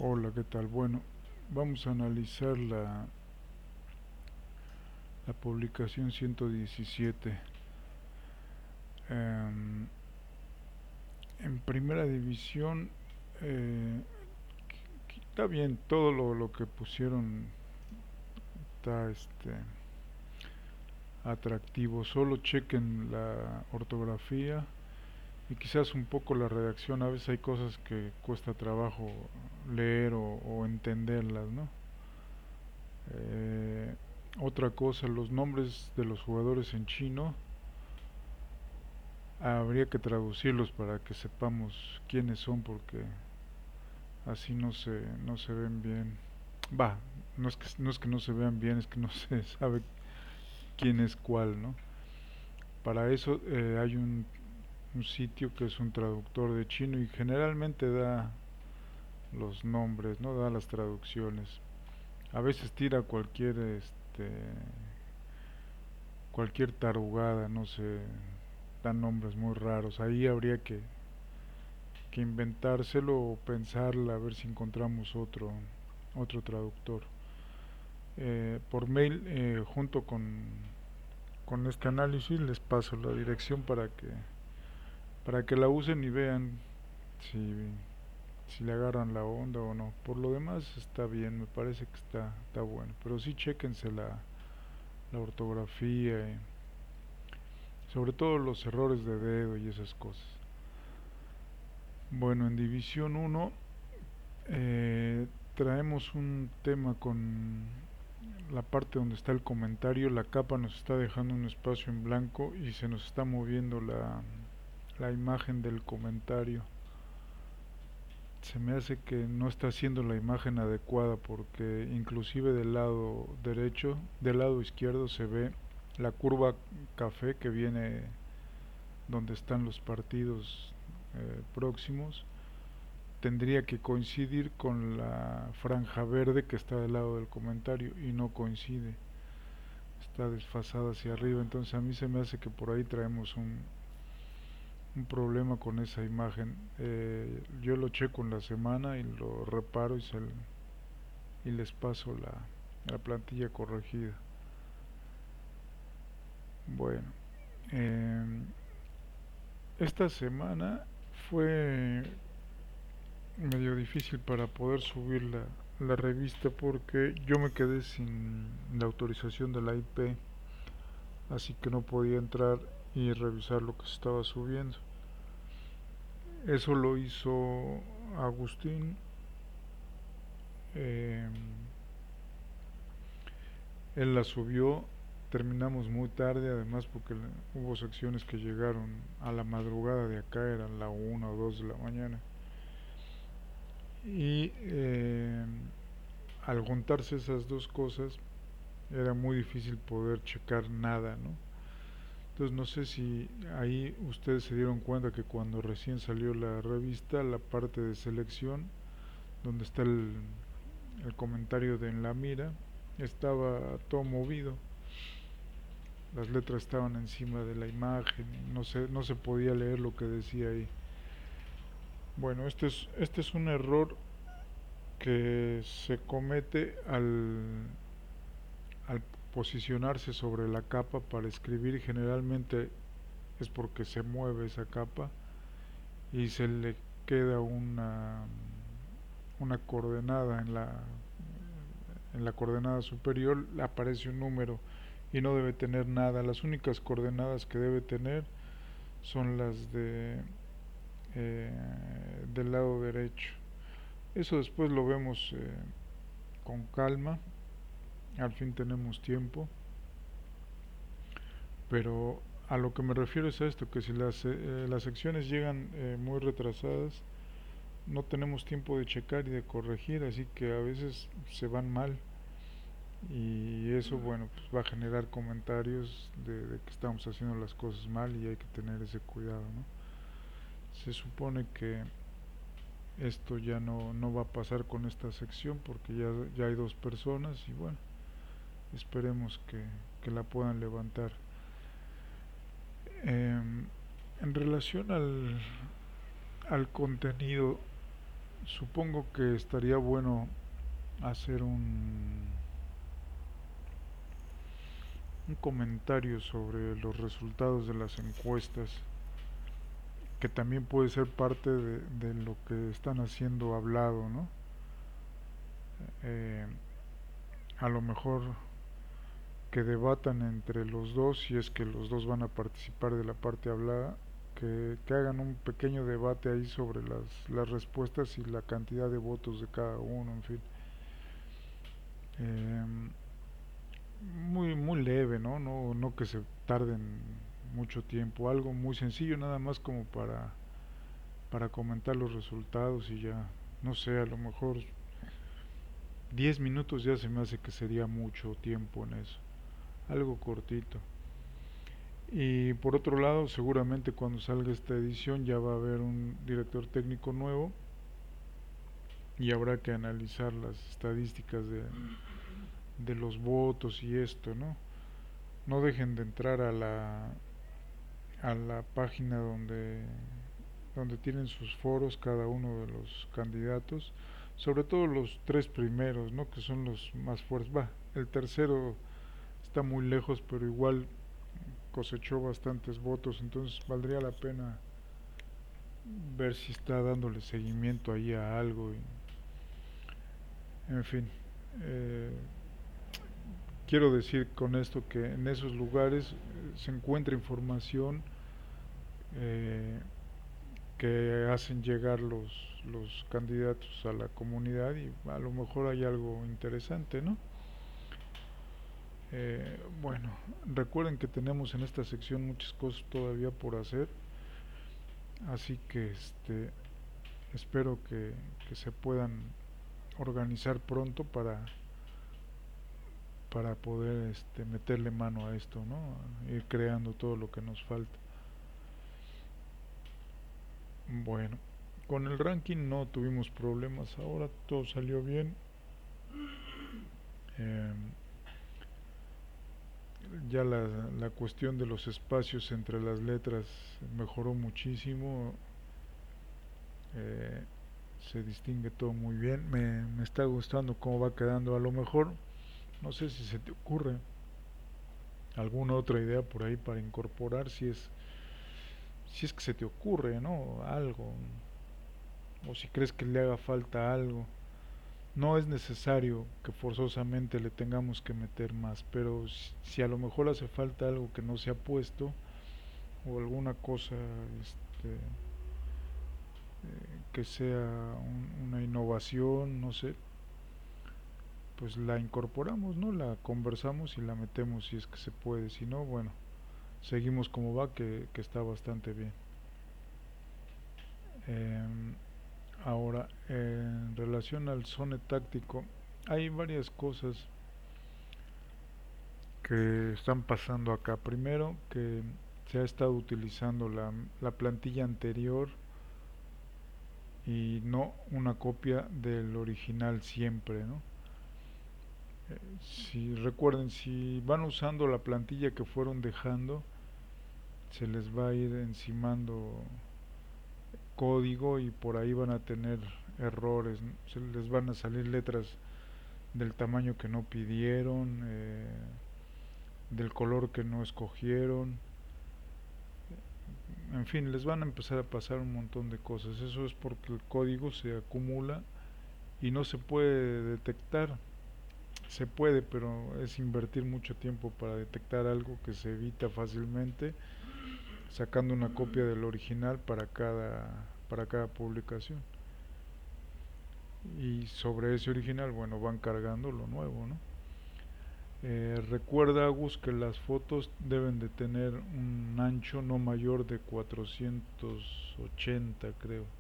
Hola, ¿qué tal? Bueno, vamos a analizar la publicación 117. Em, en primera división, eh, está bien, todo lo que pusieron está atractivo, solo chequen la ortografía y quizás un poco la redacción. A veces hay cosas que cuesta trabajo leer o entenderlas, ¿no? Eh, Otra cosa, los nombres de los jugadores en chino habría que traducirlos para que sepamos quiénes son, porque así no se ven bien. Va, no es que no se vean bien, es que no se sabe quién es cuál, ¿no? Para eso hay un sitio que es un traductor de chino y generalmente da los nombres, ¿no? Da las traducciones. A veces tira cualquier tarugada, no sé, dan nombres muy raros. Ahí habría que inventárselo o pensarla a ver si encontramos otro traductor. Por mail, junto con este análisis, les paso la dirección para que la usen y vean si, si le agarran la onda o no. Por lo demás está bien, me parece que está bueno. Pero sí chéquense la ortografía, sobre todo los errores de dedo y esas cosas. Bueno, en División uno traemos un tema con la parte donde está el comentario. La capa nos está dejando un espacio en blanco y se nos está moviendo la imagen del comentario. Se me hace que no está haciendo la imagen adecuada, porque inclusive del lado derecho, del lado izquierdo se ve la curva café que viene donde están los partidos próximos. Tendría que coincidir con la franja verde que está del lado del comentario y no coincide, está desfasada hacia arriba. Entonces a mí se me hace que por ahí traemos un problema con esa imagen. Yo lo checo en la semana y lo reparo y les paso la plantilla corregida. Bueno, eh, esta semana fue medio difícil para poder subir la revista, porque yo me quedé sin la autorización de la IP, así que no podía entrar y revisar lo que se estaba subiendo. Eso lo hizo Agustín. eh, Él la subió, terminamos muy tarde además, porque hubo secciones que llegaron a la madrugada de acá, eran la 1 o 2 de la mañana. Y al juntarse esas dos cosas era muy difícil poder checar nada, ¿no? Entonces no sé si ahí ustedes se dieron cuenta que cuando recién salió la revista, la parte de selección, donde está el comentario de En la Mira, estaba todo movido. Las letras estaban encima de la imagen, no se podía leer lo que decía ahí. Bueno, este es un error que se comete al posicionarse sobre la capa para escribir. Generalmente es porque se mueve esa capa y se le queda una coordenada en la coordenada superior, aparece un número y no debe tener nada. Las únicas coordenadas que debe tener son las eh, del lado derecho. Eso después lo vemos con calma, al fin tenemos tiempo, pero a lo que me refiero es a esto, que si las secciones llegan muy retrasadas, no tenemos tiempo de checar y de corregir, así que a veces se van mal, y eso, bueno, pues va a generar comentarios de que estamos haciendo las cosas mal, y hay que tener ese cuidado, ¿no? Se supone que esto ya no va a pasar con esta sección, porque ya hay dos personas y bueno, esperemos que la puedan levantar. En relación al contenido, supongo que estaría bueno hacer un comentario sobre los resultados de las encuestas, que también puede ser parte de lo que están haciendo hablado, ¿no? Eh, a lo mejor que debatan entre los dos, si es que los dos van a participar de la parte hablada, que hagan un pequeño debate ahí sobre las respuestas y la cantidad de votos de cada uno, en fin. Eh, muy leve, ¿no? No que se tarden mucho tiempo, algo muy sencillo, nada más como para comentar los resultados y ya, no sé, a lo mejor 10 minutos ya se me hace que sería mucho tiempo en eso, algo cortito. Y por otro lado, seguramente cuando salga esta edición ya va a haber un director técnico nuevo y habrá que analizar las estadísticas de los votos y esto, ¿no? No dejen de entrar a la página donde tienen sus foros cada uno de los candidatos, sobre todo los tres primeros, ¿no? Que son los más fuertes. Va, el tercero está muy lejos, pero igual cosechó bastantes votos, entonces valdría la pena ver si está dándole seguimiento ahí a algo. En fin, eh, quiero decir con esto que en esos lugares se encuentra información eh, que hacen llegar los candidatos a la comunidad y a lo mejor hay algo interesante, ¿no? Bueno, recuerden que tenemos en esta sección muchas cosas todavía por hacer, así que espero que se puedan organizar pronto para poder meterle mano a esto, ¿no? Ir creando todo lo que nos falta. Bueno, con el ranking no tuvimos problemas ahora, todo salió bien. Eh, ya la cuestión de los espacios entre las letras mejoró muchísimo. eh, Se distingue todo muy bien. Me está gustando cómo va quedando. A lo mejor, no sé si se te ocurre alguna otra idea por ahí para incorporar, si es que se te ocurre, ¿no? Algo, o si crees que le haga falta algo. No es necesario que forzosamente le tengamos que meter más, pero si a lo mejor hace falta algo que no se ha puesto o alguna cosa que sea una innovación, no sé, pues la incorporamos, ¿no? La conversamos y la metemos si es que se puede. Si no, bueno, seguimos como va, que está bastante bien. Eh, Ahora, en relación al zone táctico, hay varias cosas que están pasando acá. Primero, que se ha estado utilizando la plantilla anterior y no una copia del original siempre, ¿no? Si recuerden, si van usando la plantilla que fueron dejando, se les va a ir encimando código y por ahí van a tener errores, ¿no? Se les van a salir letras del tamaño que no pidieron, del color que no escogieron, en fin, les van a empezar a pasar un montón de cosas. Eso es porque el código se acumula y no se puede detectar. Se puede, pero es invertir mucho tiempo para detectar algo que se evita fácilmente sacando una copia del original para cada publicación. Y sobre ese original, bueno, van cargando lo nuevo, ¿no? Recuerda, Agus, que las fotos deben de tener un ancho no mayor de 480,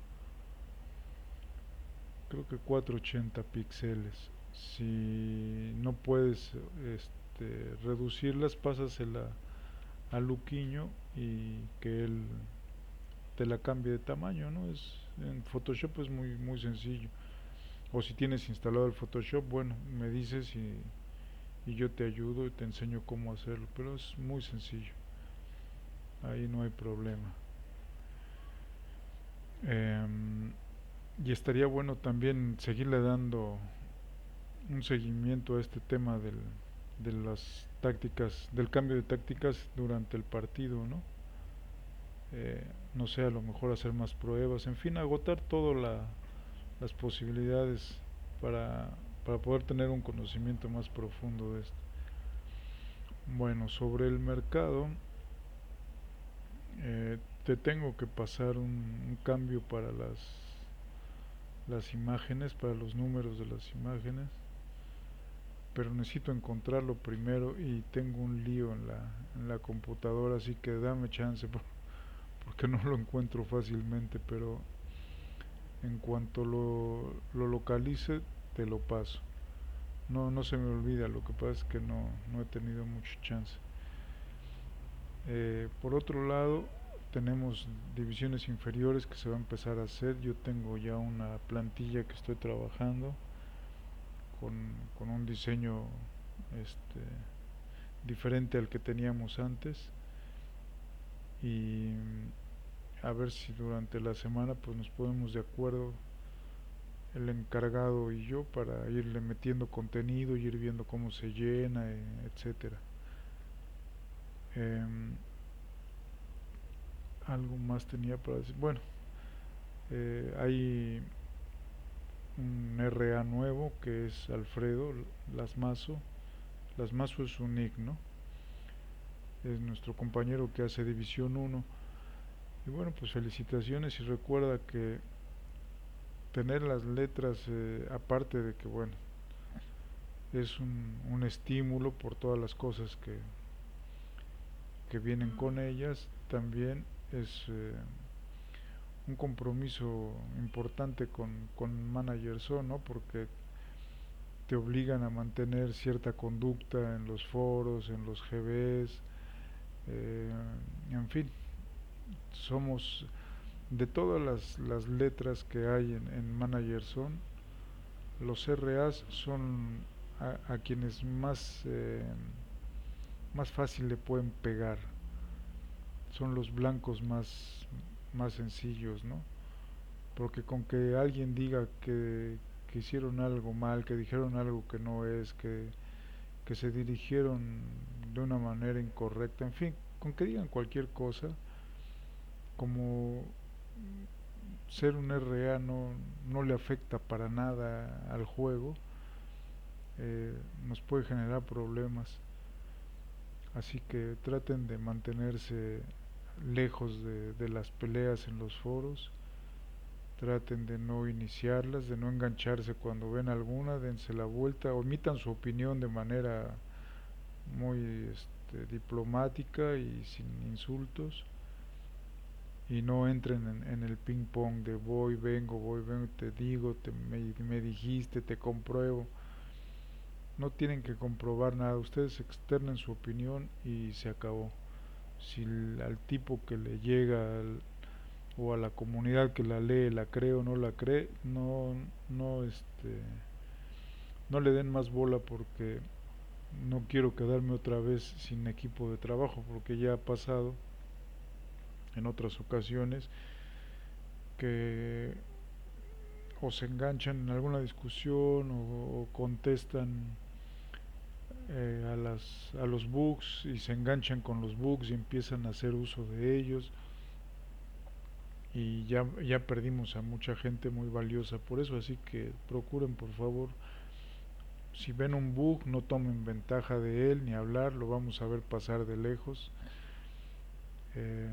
creo que 480 píxeles. Si no puedes reducirlas, pásasela a Luquiño y que él te la cambie de tamaño, ¿no? En Photoshop es muy sencillo. O si tienes instalado el Photoshop, bueno, me dices y yo te ayudo y te enseño cómo hacerlo, pero es muy sencillo, ahí no hay problema. y estaría bueno también seguirle dando un seguimiento a este tema de las tácticas, del cambio de tácticas durante el partido, ¿no? Eh, no sé, a lo mejor hacer más pruebas, en fin, agotar todas las posibilidades para, para poder tener un conocimiento más profundo de esto. Bueno, sobre el mercado, te tengo que pasar un cambio para las imágenes, para los números de las imágenes, pero necesito encontrarlo primero y tengo un lío en la computadora, así que dame chance porque no lo encuentro fácilmente, pero en cuanto lo localice te lo paso. No, no se me olvida, lo que pasa es que no he tenido mucho chance. Por otro lado, tenemos divisiones inferiores que se va a empezar a hacer. Yo tengo ya una plantilla que estoy trabajando con, con un diseño este, diferente al que teníamos antes y a ver si durante la semana pues nos ponemos de acuerdo el encargado y yo para irle metiendo contenido y ir viendo cómo se llena, etcétera. Em, Algo más tenía para decir. Bueno, hay un RA nuevo que es Alfredo Lasmazo. Lasmazo es un nick, ¿no? Es nuestro compañero que hace División uno. Y bueno, pues felicitaciones y recuerda que tener las letras, aparte de que, bueno, es un estímulo por todas las cosas que vienen con ellas, también es un compromiso importante con Manager ¿no? Porque te obligan a mantener cierta conducta en los foros, en los GBs, eh, en fin, somos de todas las letras que hay en Manager los RAs son a quienes más fácil le pueden pegar, son los blancos más sencillos, ¿no? Porque con que alguien diga que hicieron algo mal, que dijeron algo que no es, que se dirigieron de una manera incorrecta, en fin, con que digan cualquier cosa, como ser un RA no le afecta para nada al juego, nos puede generar problemas. Así que traten de mantenerse lejos de las peleas en los foros, traten de no iniciarlas, de no engancharse cuando ven alguna, dense la vuelta, omitan su opinión de manera muy diplomática y sin insultos y no entren en el ping pong de voy, vengo, te digo, me dijiste, te compruebo. No tienen que comprobar nada, ustedes externen su opinión y se acabó. Si al tipo que le llega o a la comunidad que la lee la cree o no la cree, no le den más bola porque no quiero quedarme otra vez sin equipo de trabajo porque ya ha pasado en otras ocasiones que o se enganchan en alguna discusión o contestan a los bugs y se enganchan con los bugs y empiezan a hacer uso de ellos y ya perdimos a mucha gente muy valiosa por eso, así que procuren por favor, si ven un bug no tomen ventaja de él ni hablar, lo vamos a ver pasar de lejos. eh,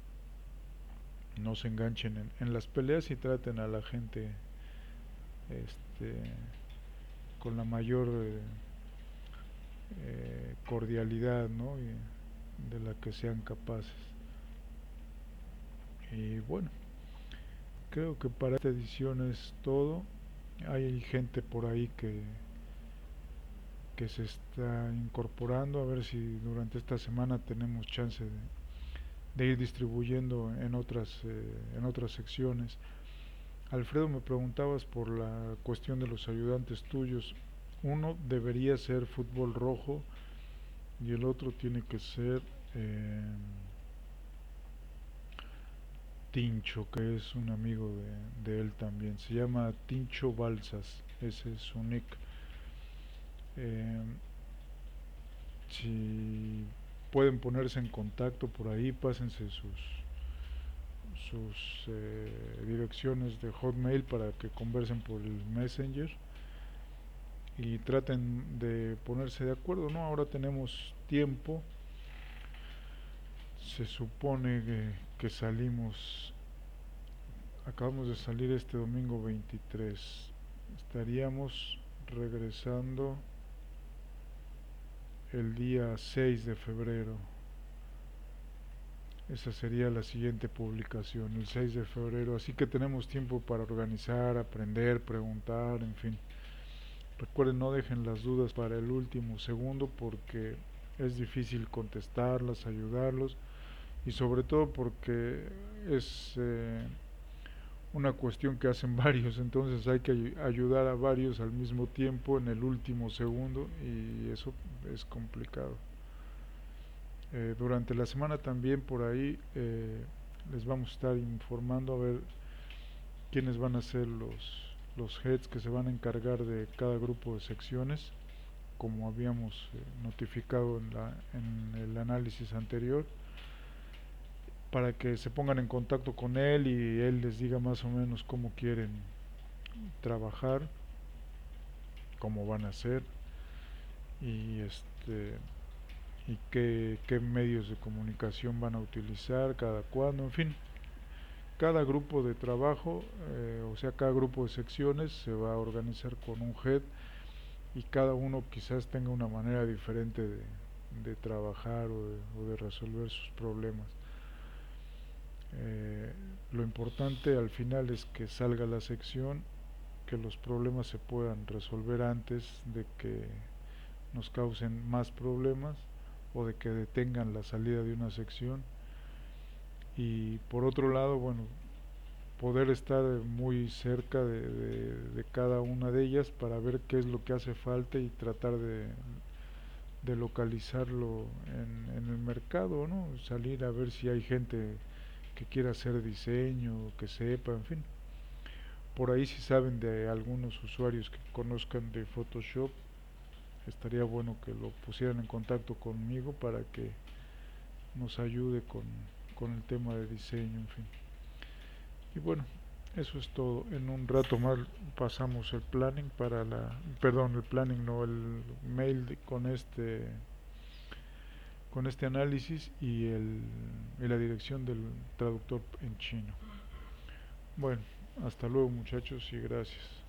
no se enganchen en las peleas y traten a la gente este, con la mayor cordialidad, ¿no? Y de la que sean capaces. Y bueno, creo que para esta edición es todo. Hay gente por ahí que se está incorporando, a ver si durante esta semana tenemos chance de ir distribuyendo en otras secciones. Alfredo, me preguntabas por la cuestión de los ayudantes tuyos. Uno debería ser fútbol rojo y el otro tiene que ser Tincho, que es un amigo de él también. Se llama Tincho Balsas, ese es su nick. Eh, si pueden ponerse en contacto por ahí, pásense sus direcciones de Hotmail para que conversen por el Messenger y traten de ponerse de acuerdo, ¿no? Ahora tenemos tiempo, se supone que salimos, acabamos de salir este domingo 23, estaríamos regresando el día 6 de febrero. Esa sería la siguiente publicación, el 6 de febrero. Así que tenemos tiempo para organizar, aprender, preguntar, en fin. Recuerden, no dejen las dudas para el último segundo porque es difícil contestarlas, ayudarlos y sobre todo porque es una cuestión que hacen varios, entonces hay que ayudar a varios al mismo tiempo en el último segundo y eso es complicado. Durante la semana también por ahí les vamos a estar informando a ver quiénes van a ser los heads que se van a encargar de cada grupo de secciones, como habíamos notificado en el análisis anterior, para que se pongan en contacto con él y él les diga más o menos cómo quieren trabajar, cómo van a hacer y y qué medios de comunicación van a utilizar, cada cuándo, en fin, cada grupo de trabajo, o sea, cada grupo de secciones se va a organizar con un head y cada uno quizás tenga una manera diferente de trabajar o de resolver sus problemas. Eh, lo importante al final es que salga la sección, que los problemas se puedan resolver antes de que nos causen más problemas o de que detengan la salida de una sección. Y por otro lado, bueno, poder estar muy cerca de cada una de ellas para ver qué es lo que hace falta y tratar de localizarlo en el mercado, ¿no? Salir a ver si hay gente que quiera hacer diseño, que sepa, en fin. Por ahí si saben de algunos usuarios que conozcan de Photoshop, estaría bueno que lo pusieran en contacto conmigo para que nos ayude con el tema de diseño, en fin. Y bueno, eso es todo. En un rato más pasamos el planning para perdón, el planning no, el mail con este análisis y la dirección del traductor en chino. Bueno, hasta luego muchachos y gracias.